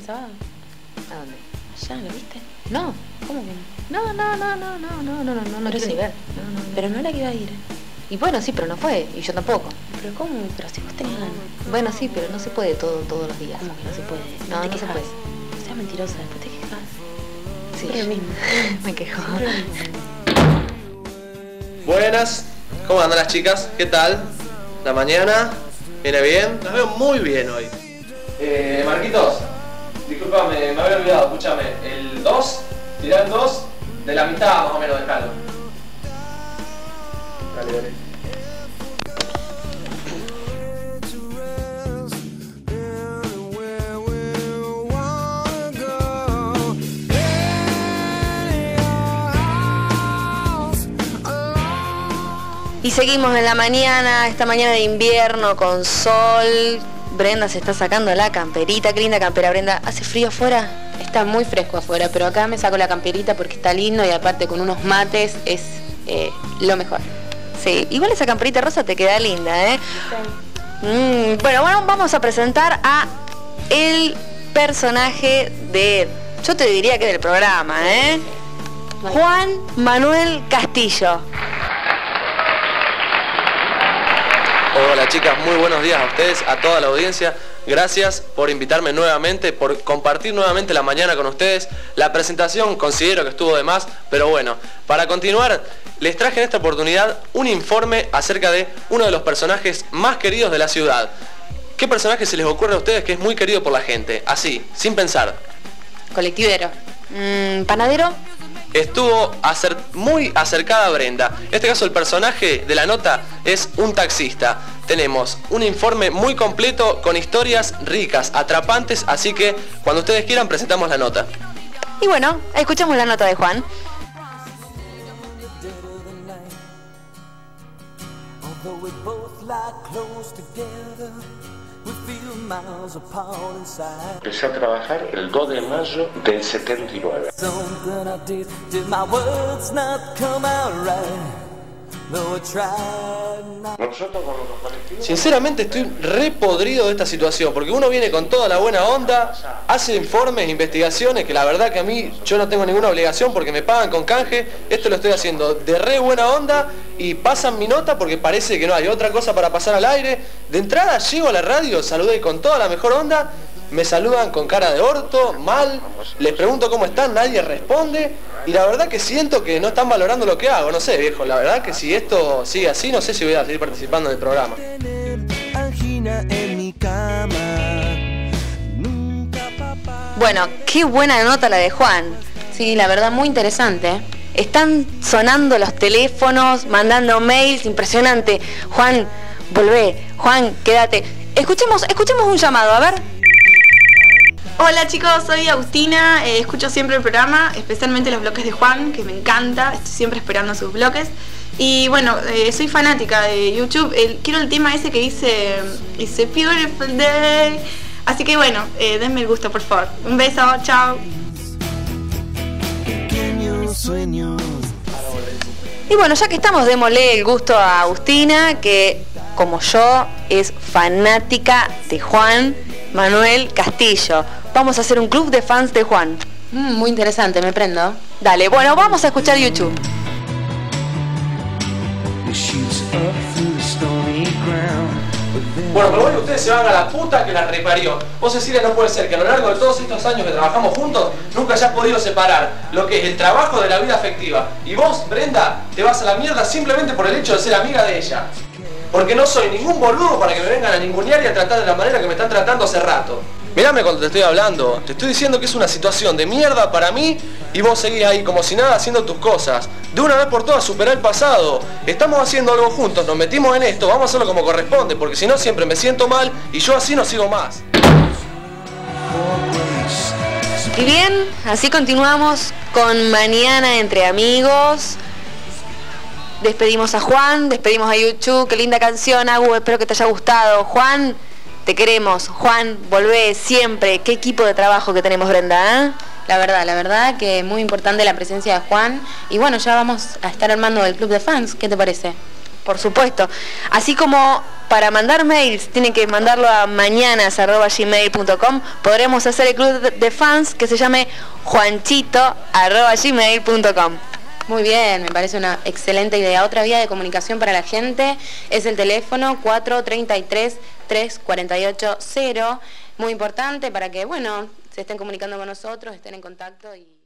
el sábado? ¿A dónde? ¿Ya lo viste? No. ¿Cómo que No no? quiero sí. ni ver. Pero no era que iba a ir. Y bueno, sí, pero no fue, y yo tampoco. ¿Pero cómo? Pero si vos tenés ganas. Bueno, sí, pero no se puede todos los días. ¿Cómo que no se puede? No, te no se quejas. puede. No seas mentirosa, después te quejas. Sí, Siempre lo mismo. me quejo. Siempre lo mismo. Buenas, ¿cómo andan las chicas? ¿Qué tal? ¿La mañana? ¿Viene bien? Las veo muy bien hoy. Marquitos, discúlpame, me había olvidado, escúchame. El 2, tirá el 2 de la mitad más o menos, dejalo. Dale, dale. Y seguimos en la mañana, esta mañana de invierno con sol. Brenda se está sacando la camperita, qué linda campera, Brenda. ¿Hace frío afuera? Está muy fresco afuera, pero acá me saco la camperita porque está lindo y aparte con unos mates es lo mejor. Sí, igual esa camperita rosa te queda linda, ¿eh? Bueno, vamos a presentar a el personaje de, yo te diría que del programa, ¿eh? Juan Manuel Castillo. Hola chicas, muy buenos días a ustedes, a toda la audiencia. Gracias por invitarme nuevamente, por compartir nuevamente la mañana con ustedes. La presentación considero que estuvo de más, pero bueno, para continuar, les traje en esta oportunidad un informe acerca de uno de los personajes más queridos de la ciudad. ¿Qué personaje se les ocurre a ustedes que es muy querido por la gente? Así, sin pensar. Colectivero. ¿Panadero? Estuvo muy acercada a Brenda. En este caso el personaje de la nota es un taxista. Tenemos un informe muy completo con historias ricas, atrapantes, así que cuando ustedes quieran presentamos la nota. Y bueno, escuchamos la nota de Juan. Empecé a trabajar el 2 de mayo del 79. Nosotros con los colectivos... Sinceramente estoy re podrido de esta situación, porque uno viene con toda la buena onda, hace informes, investigaciones, que la verdad que a mí yo no tengo ninguna obligación porque me pagan con canje. Esto lo estoy haciendo de re buena onda y pasan mi nota porque parece que no hay otra cosa para pasar al aire. De entrada llego a la radio, saludé con toda la mejor onda, me saludan con cara de orto, mal, les pregunto cómo están, nadie responde. Y la verdad que siento que no están valorando lo que hago, no sé viejo, la verdad que si esto sigue así, no sé si voy a seguir participando en el programa. Bueno, qué buena nota la de Juan. Sí, la verdad muy interesante. Están sonando los teléfonos, mandando mails, impresionante. Juan, volvé, Juan, quédate. Escuchemos un llamado, a ver. Hola chicos, soy Agustina, escucho siempre el programa, especialmente los bloques de Juan, que me encanta, estoy siempre esperando sus bloques. Y bueno, soy fanática de YouTube, quiero el tema ese que dice It's a beautiful day. Así que bueno, denme el gusto por favor. Un beso, chao. Y bueno, ya que estamos, démosle el gusto a Agustina, que como yo es fanática de Juan Manuel Castillo. Vamos a hacer un club de fans de Juan. Muy interesante, me prendo. Dale, bueno, vamos a escuchar YouTube. Bueno, pero bueno, ustedes se van a la puta que la reparió. Vos, Cecilia, no puede ser que a lo largo de todos estos años que trabajamos juntos nunca hayas podido separar lo que es el trabajo de la vida afectiva. Y vos, Brenda, te vas a la mierda simplemente por el hecho de ser amiga de ella. Porque no soy ningún boludo para que me vengan a ningunear y a tratar de la manera que me están tratando hace rato. Mírame cuando te estoy hablando, te estoy diciendo que es una situación de mierda para mí y vos seguís ahí como si nada haciendo tus cosas. De una vez por todas superá el pasado. Estamos haciendo algo juntos, nos metimos en esto, vamos a hacerlo como corresponde, porque si no siempre me siento mal y yo así no sigo más. Y bien, así continuamos con Mañana entre Amigos. Despedimos a Juan, despedimos a YouTube, qué linda canción, Agu, espero que te haya gustado. Juan, te queremos. Juan, volvé siempre. Qué equipo de trabajo que tenemos, Brenda, ¿eh? La verdad que es muy importante la presencia de Juan. Y bueno, ya vamos a estar armando el club de fans, ¿qué te parece? Por supuesto. Así como para mandar mails tienen que mandarlo a mañanas@gmail.com, podremos hacer el club de fans que se llame juanchito@gmail.com. Muy bien, me parece una excelente idea. Otra vía de comunicación para la gente es el teléfono 433-348-0. Muy importante para que, bueno, se estén comunicando con nosotros, estén en contacto y...